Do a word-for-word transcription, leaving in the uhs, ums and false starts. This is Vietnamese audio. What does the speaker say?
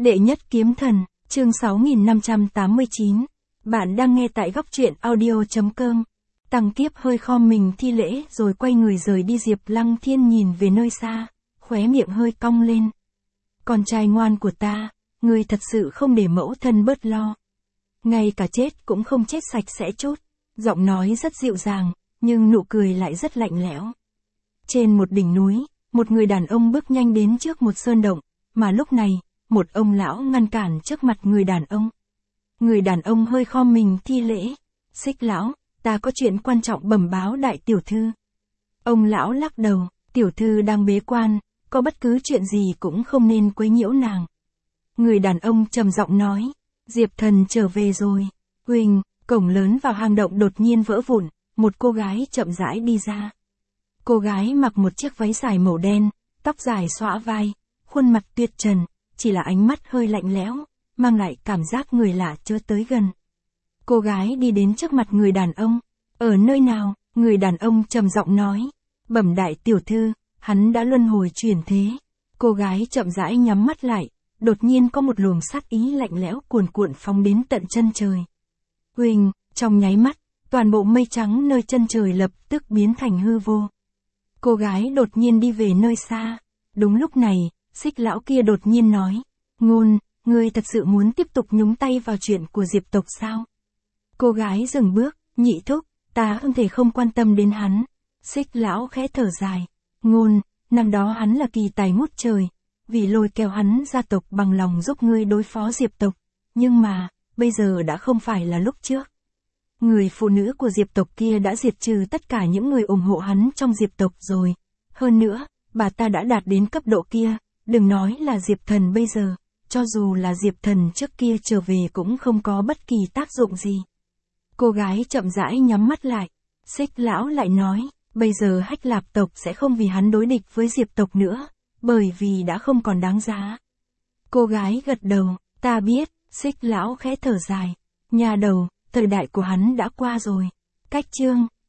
Đệ nhất kiếm thần, chương sáu nghìn năm trăm tám mươi chín. Bạn đang nghe tại góc truyện audio.com. Tăng Kiếp hơi khom mình thi lễ rồi quay người rời đi. Diệp Lăng Thiên nhìn về nơi xa, khóe miệng hơi cong lên. Con trai ngoan của ta, ngươi thật sự không để mẫu thân bớt lo. Ngay cả chết cũng không chết sạch sẽ chút. Giọng nói rất dịu dàng, nhưng nụ cười lại rất lạnh lẽo. Trên một đỉnh núi, một người đàn ông bước nhanh đến trước một sơn động, mà lúc này, một ông lão ngăn cản trước mặt người đàn ông. Người đàn ông hơi khom mình thi lễ. Xích lão, ta có chuyện quan trọng bẩm báo đại tiểu thư. Ông lão lắc đầu, tiểu thư đang bế quan, có bất cứ chuyện gì cũng không nên quấy nhiễu nàng. Người đàn ông trầm giọng nói, Diệp thần trở về rồi. Huỳnh, cổng lớn vào hang động đột nhiên vỡ vụn, một cô gái chậm rãi đi ra. Cô gái mặc một chiếc váy dài màu đen, tóc dài xõa vai, khuôn mặt tuyệt trần, chỉ là ánh mắt hơi lạnh lẽo, mang lại cảm giác người lạ chớ tới gần. Cô gái đi đến trước mặt người đàn ông. Ở nơi nào? Người đàn ông trầm giọng nói. Bẩm đại tiểu thư, hắn đã luân hồi chuyển thế. Cô gái chậm rãi nhắm mắt lại, đột nhiên có một luồng sát ý lạnh lẽo cuồn cuộn phóng đến tận chân trời. Huỳnh, trong nháy mắt, toàn bộ mây trắng nơi chân trời lập tức biến thành hư vô. Cô gái đột nhiên đi về nơi xa. Đúng lúc này, Xích lão kia đột nhiên nói, Ngôn, ngươi thật sự muốn tiếp tục nhúng tay vào chuyện của Diệp tộc sao? Cô gái dừng bước, nhị thúc, ta không thể không quan tâm đến hắn. Xích lão khẽ thở dài, Ngôn, năm đó hắn là kỳ tài ngút trời, vì lôi kéo hắn gia tộc bằng lòng giúp ngươi đối phó Diệp tộc, nhưng mà, bây giờ đã không phải là lúc trước. Người phụ nữ của Diệp tộc kia đã diệt trừ tất cả những người ủng hộ hắn trong Diệp tộc rồi. Hơn nữa, bà ta đã đạt đến cấp độ kia, đừng nói là Diệp thần bây giờ, cho dù là Diệp thần trước kia trở về cũng không có bất kỳ tác dụng gì. Cô gái chậm rãi nhắm mắt lại. Xích lão lại nói, bây giờ Hách Lạp tộc sẽ không vì hắn đối địch với Diệp tộc nữa, bởi vì đã không còn đáng giá. Cô gái gật đầu, ta biết. Xích lão khẽ thở dài, nhà đầu, thời đại của hắn đã qua rồi. Cách chương,